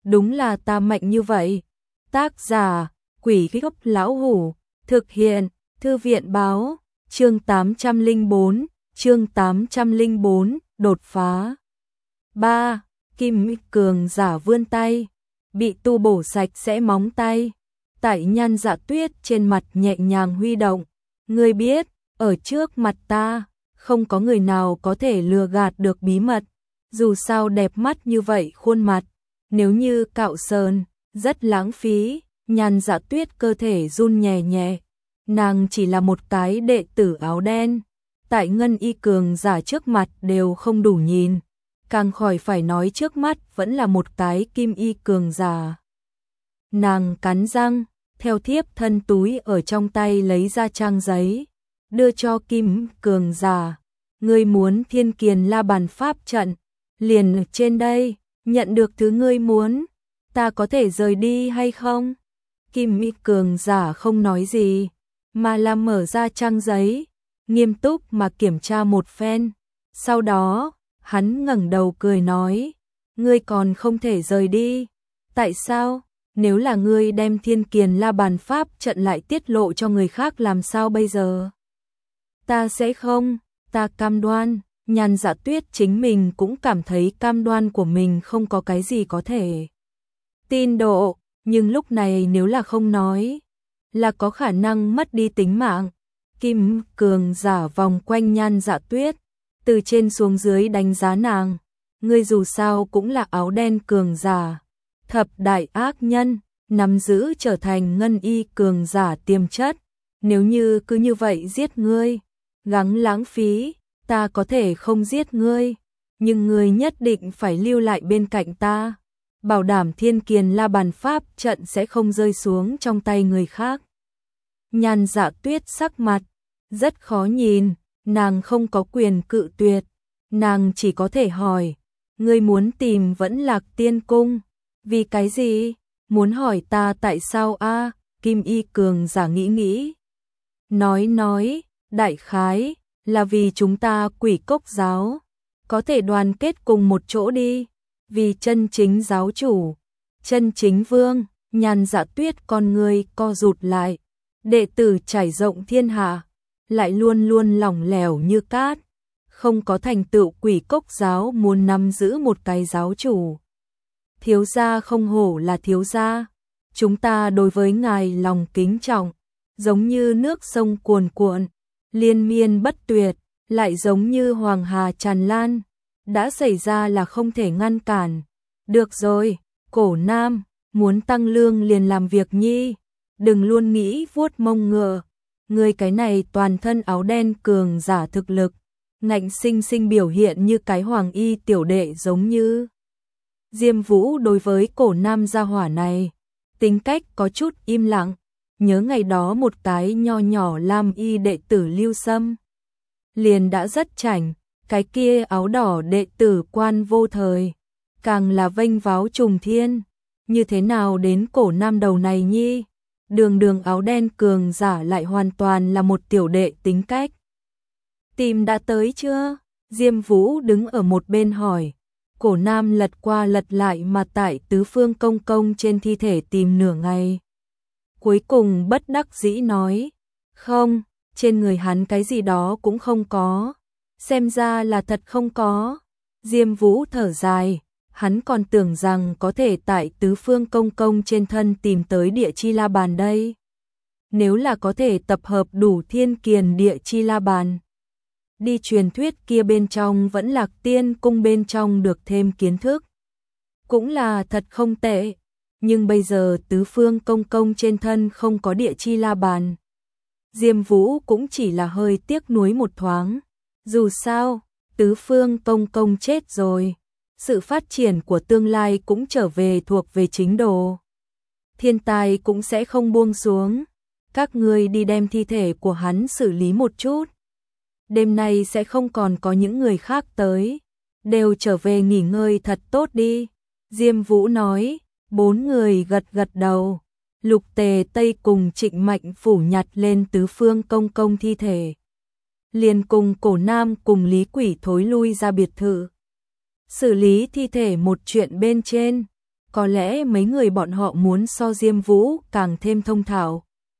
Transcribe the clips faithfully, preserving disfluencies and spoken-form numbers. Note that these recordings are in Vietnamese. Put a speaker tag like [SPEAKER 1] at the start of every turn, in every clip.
[SPEAKER 1] đúng là ta mạnh như vậy. Tác giả, Quỷ Gốc Lão Hủ, thực hiện, Thư viện báo, chương tám trăm lẻ bốn, chương tám trăm lẻ bốn, đột phá. ba. Kim cường giả vươn tay, bị tu bổ sạch sẽ móng tay. Tại Nhan Dạ Tuyết trên mặt nhẹ nhàng huy động, ngươi biết, ở trước mặt ta, không có người nào có thể lừa gạt được bí mật, dù sao đẹp mắt như vậy khuôn mặt, nếu như cạo sơn, rất lãng phí. Nhan Dạ Tuyết cơ thể run nhẹ nhẹ, nàng chỉ là một cái đệ tử áo đen, tại ngân y cường giả trước mặt đều không đủ nhìn, càng khỏi phải nói trước mắt vẫn là một cái kim y cường giả. Nàng cắn răng, theo thiếp thân túi ở trong tay lấy ra trang giấy, đưa cho kim cường giả. Ngươi muốn Thiên Kiền La Bàn pháp trận, liền trên đây, nhận được thứ ngươi muốn, ta có thể rời đi hay không? Kim y cường giả không nói gì, mà là mở ra trang giấy, nghiêm túc mà kiểm tra một phen. Sau đó, hắn ngẩng đầu cười nói, ngươi còn không thể rời đi. Tại sao? Nếu là ngươi đem Thiên Kiền La Bàn pháp trận lại tiết lộ cho người khác làm sao bây giờ? Ta sẽ không, ta cam đoan. Nhan Dạ Tuyết chính mình cũng cảm thấy cam đoan của mình không có cái gì có thể tin độ, nhưng lúc này nếu là không nói, là có khả năng mất đi tính mạng. Kim cường giả vòng quanh Nhan Dạ Tuyết, từ trên xuống dưới đánh giá nàng, ngươi dù sao cũng là áo đen cường giả, thập đại ác nhân, nắm giữ trở thành ngân y cường giả tiềm chất, nếu như cứ như vậy giết ngươi, gắng lãng phí, ta có thể không giết ngươi, nhưng ngươi nhất định phải lưu lại bên cạnh ta, bảo đảm Thiên Kiền La Bàn pháp trận sẽ không rơi xuống trong tay người khác. Nhan Dạ Tuyết sắc mặt rất khó nhìn, nàng không có quyền cự tuyệt, nàng chỉ có thể hỏi, ngươi muốn tìm Vẫn Lạc Tiên Cung, vì cái gì? Muốn hỏi ta tại sao a? Kim y cường giả nghĩ nghĩ, nói nói, đại khái là vì chúng ta Quỷ Cốc giáo có thể đoàn kết cùng một chỗ đi, vì chân chính giáo chủ, chân chính vương. Nhan Dạ Tuyết con người co rụt lại, đệ tử trải rộng thiên hạ, lại luôn luôn lỏng lẻo như cát, không có thành tựu. Quỷ Cốc giáo muốn nắm giữ một cái giáo chủ. Thiếu gia không hổ là thiếu gia, chúng ta đối với ngài lòng kính trọng, giống như nước sông cuồn cuộn, liên miên bất tuyệt, lại giống như hoàng hà tràn lan, đã xảy ra là không thể ngăn cản. Được rồi, Cổ Nam, muốn tăng lương liền làm việc nhi, đừng luôn nghĩ vuốt mông ngựa. Người cái này toàn thân áo đen cường giả thực lực, ngạnh sinh sinh biểu hiện như cái hoàng y tiểu đệ giống như. Diêm Vũ đối với Cổ Nam gia hỏa này, tính cách có chút im lặng, nhớ ngày đó một cái nho nhỏ lam y đệ tử Lưu Sâm, liền đã rất chảnh, cái kia áo đỏ đệ tử Quan Vô Thời, càng là vênh váo trùng thiên, như thế nào đến Cổ Nam đầu này nhi, đường đường áo đen cường giả lại hoàn toàn là một tiểu đệ tính cách. Tìm đã tới chưa? Diêm Vũ đứng ở một bên hỏi. Cổ Nam lật qua lật lại mà tại Tứ Phương Công Công trên thi thể tìm nửa ngày. Cuối cùng bất đắc dĩ nói, không, trên người hắn cái gì đó cũng không có, xem ra là thật không có. Diêm Vũ thở dài, hắn còn tưởng rằng có thể tại Tứ Phương Công Công trên thân tìm tới Địa Chi La Bàn đây. Nếu là có thể tập hợp đủ Thiên Kiền Địa Chi La Bàn, đi truyền thuyết kia bên trong Vẫn Lạc Tiên Cung bên trong được thêm kiến thức, cũng là thật không tệ. Nhưng bây giờ Tứ Phương Công Công trên thân không có Địa Chi La Bàn, Diêm Vũ cũng chỉ là hơi tiếc nuối một thoáng. Dù sao, Tứ Phương Công Công chết rồi, sự phát triển của tương lai cũng trở về thuộc về chính đồ, thiên tai cũng sẽ không buông xuống. Các ngươi đi đem thi thể của hắn xử lý một chút, đêm nay sẽ không còn có những người khác tới, đều trở về nghỉ ngơi thật tốt đi. Diêm Vũ nói. Bốn người gật gật đầu, Lục Tề Tây cùng Trịnh Mạnh phủ nhặt lên Tứ Phương Công Công thi thể, liền cùng Cổ Nam cùng Lý Quỷ thối lui ra biệt thự. Xử lý thi thể một chuyện bên trên, có lẽ mấy người bọn họ muốn so Diêm Vũ càng thêm thông thạo.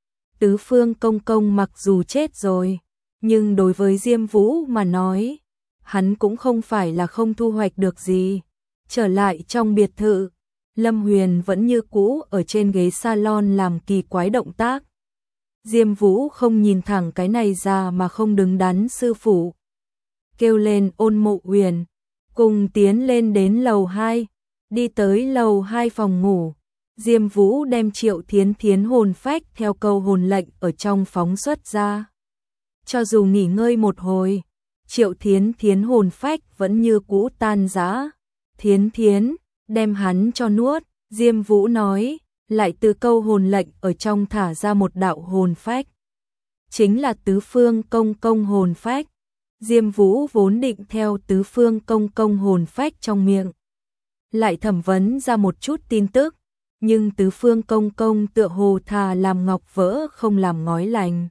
[SPEAKER 1] Tứ Phương Công Công mặc dù chết rồi, nhưng đối với Diêm Vũ mà nói, hắn cũng không phải là không thu hoạch được gì. Trở lại trong biệt thự, Lâm Huyền vẫn như cũ ở trên ghế salon làm kỳ quái động tác. Diêm Vũ không nhìn thẳng cái này ra mà không đứng đắn sư phụ. Kêu lên Ôn Mộ Huyền, cùng tiến lên đến lầu hai, đi tới lầu hai phòng ngủ. Diêm Vũ đem Triệu Thiến Thiến hồn phách theo câu hồn lệnh ở trong phóng xuất ra. Cho dù nghỉ ngơi một hồi, Triệu Thiến Thiến hồn phách vẫn như cũ tan rã. Thiến Thiến, đem hắn cho nuốt, Diêm Vũ nói, lại từ câu hồn lệnh ở trong thả ra một đạo hồn phách. Chính là Tứ Phương Công Công hồn phách. Diêm Vũ vốn định theo Tứ Phương Công Công hồn phách trong miệng, lại thẩm vấn ra một chút tin tức, nhưng Tứ Phương Công Công tựa hồ thà làm ngọc vỡ không làm ngói lành.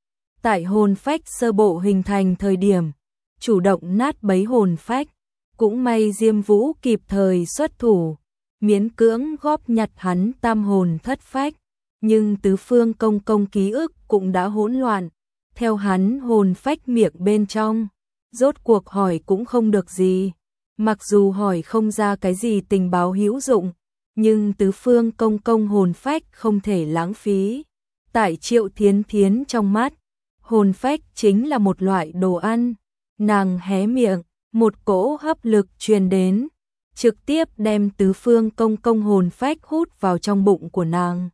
[SPEAKER 1] Tại hồn phách sơ bộ hình thành thời điểm, chủ động nát bấy hồn phách, cũng may Diêm Vũ kịp thời xuất thủ, miễn cưỡng góp nhặt hắn tam hồn thất phách, nhưng Tứ Phương Công Công ký ức cũng đã hỗn loạn, theo hắn hồn phách miệng bên trong, rốt cuộc hỏi cũng không được gì. Mặc dù hỏi không ra cái gì tình báo hữu dụng, nhưng Tứ Phương Công Công hồn phách không thể lãng phí. Tại Triệu Thiến Thiến trong mắt, hồn phách chính là một loại đồ ăn. Nàng hé miệng, một cỗ hấp lực truyền đến, trực tiếp đem Tứ Phương Công Công hồn phách hút vào trong bụng của nàng.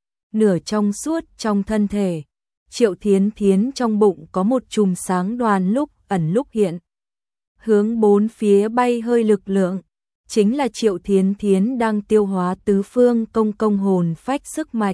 [SPEAKER 1] Nửa trong suốt trong thân thể, Triệu Thiến Thiến trong bụng có một chùm sáng đoàn lúc ẩn lúc hiện, hướng bốn phía bay hơi lực lượng, chính là Triệu Thiến Thiến đang tiêu hóa Tứ Phương Công Công hồn phách sức mạnh.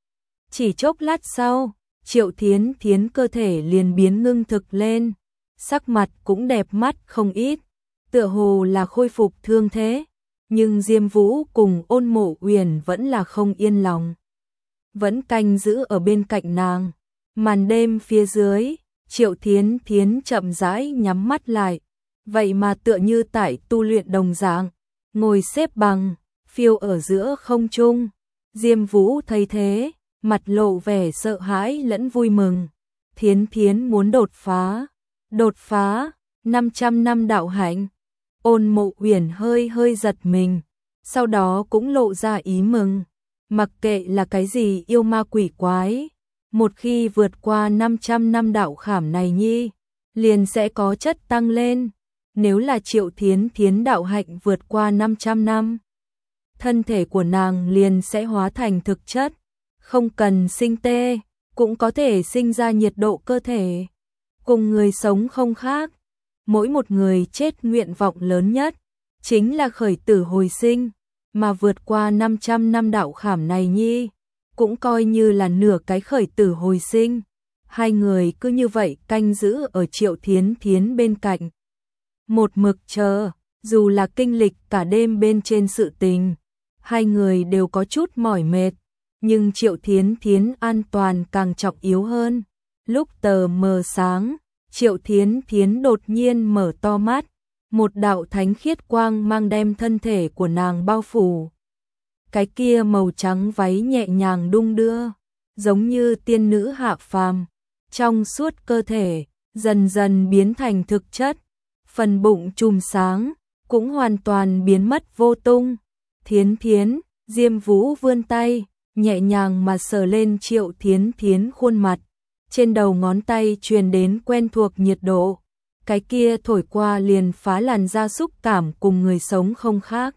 [SPEAKER 1] Chỉ chốc lát sau, Triệu Thiến Thiến cơ thể liền biến ngưng thực lên, sắc mặt cũng đẹp mắt không ít, tựa hồ là khôi phục thương thế, nhưng Diêm Vũ cùng Ôn Mộ Uyển vẫn là không yên lòng, vẫn canh giữ ở bên cạnh nàng. Màn đêm phía dưới, Triệu Thiến Thiến chậm rãi nhắm mắt lại, vậy mà tựa như tại tu luyện đồng dạng, ngồi xếp bằng, phiêu ở giữa không trung. Diêm Vũ thấy thế, mặt lộ vẻ sợ hãi lẫn vui mừng. Thiến Thiến muốn đột phá, đột phá, năm trăm năm đạo hạnh. Ôn Mộ Uyển hơi hơi giật mình, sau đó cũng lộ ra ý mừng. Mặc kệ là cái gì yêu ma quỷ quái, một khi vượt qua năm trăm năm đạo khảm này nhi, liền sẽ có chất tăng lên. Nếu là Triệu Thiến Thiến đạo hạnh vượt qua năm trăm năm, thân thể của nàng liền sẽ hóa thành thực chất, không cần sinh tê, cũng có thể sinh ra nhiệt độ cơ thể. Cùng người sống không khác, mỗi một người chết nguyện vọng lớn nhất chính là khởi tử hồi sinh, mà vượt qua năm trăm năm đạo khảm này nhi, cũng coi như là nửa cái khởi tử hồi sinh. Hai người cứ như vậy canh giữ ở Triệu Thiến Thiến bên cạnh, một mực chờ, dù là kinh lịch cả đêm bên trên sự tình, hai người đều có chút mỏi mệt, nhưng Triệu Thiến Thiến an toàn càng trọng yếu hơn. Lúc tờ mờ sáng, Triệu Thiến Thiến đột nhiên mở to mắt, một đạo thánh khiết quang mang đem thân thể của nàng bao phủ. Cái kia màu trắng váy nhẹ nhàng đung đưa, giống như tiên nữ hạ phàm, trong suốt cơ thể dần dần biến thành thực chất, phần bụng chùm sáng cũng hoàn toàn biến mất vô tung. Thiến Thiến, Diêm Vũ vươn tay, nhẹ nhàng mà sờ lên Triệu Thiến Thiến khuôn mặt, trên đầu ngón tay truyền đến quen thuộc nhiệt độ, cái kia thổi qua liền phá làn da xúc cảm cùng người sống không khác.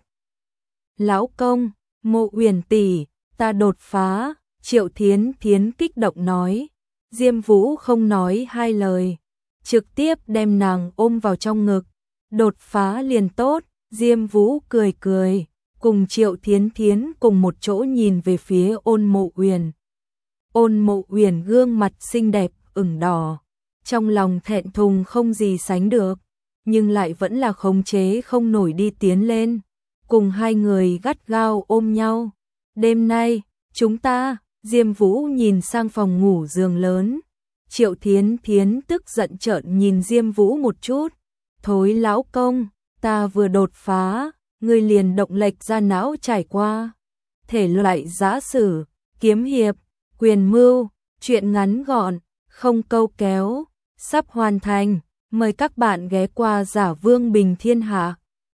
[SPEAKER 1] Lão công, Mộ Uyển tỷ, ta đột phá, Triệu Thiến Thiến kích động nói. Diêm Vũ không nói hai lời, trực tiếp đem nàng ôm vào trong ngực. Đột phá liền tốt, Diêm Vũ cười cười, cùng Triệu Thiến Thiến cùng một chỗ nhìn về phía Ôn Mộ Uyển. Ôn Mộ Uyển gương mặt xinh đẹp ửng đỏ, trong lòng thẹn thùng không gì sánh được, nhưng lại vẫn là khống chế không nổi đi tiến lên, cùng hai người gắt gao ôm nhau. Đêm nay, chúng ta, Diêm Vũ nhìn sang phòng ngủ giường lớn. Triệu Thiến Thiến tức giận trợn nhìn Diêm Vũ một chút. Thối lão công, ta vừa đột phá, người liền động lệch ra não trải qua. Thể loại giã sử, kiếm hiệp, quyền mưu, truyện ngắn gọn, không câu kéo, sắp hoàn thành. Mời các bạn ghé qua Giả Vương Bình Thiên Hạ.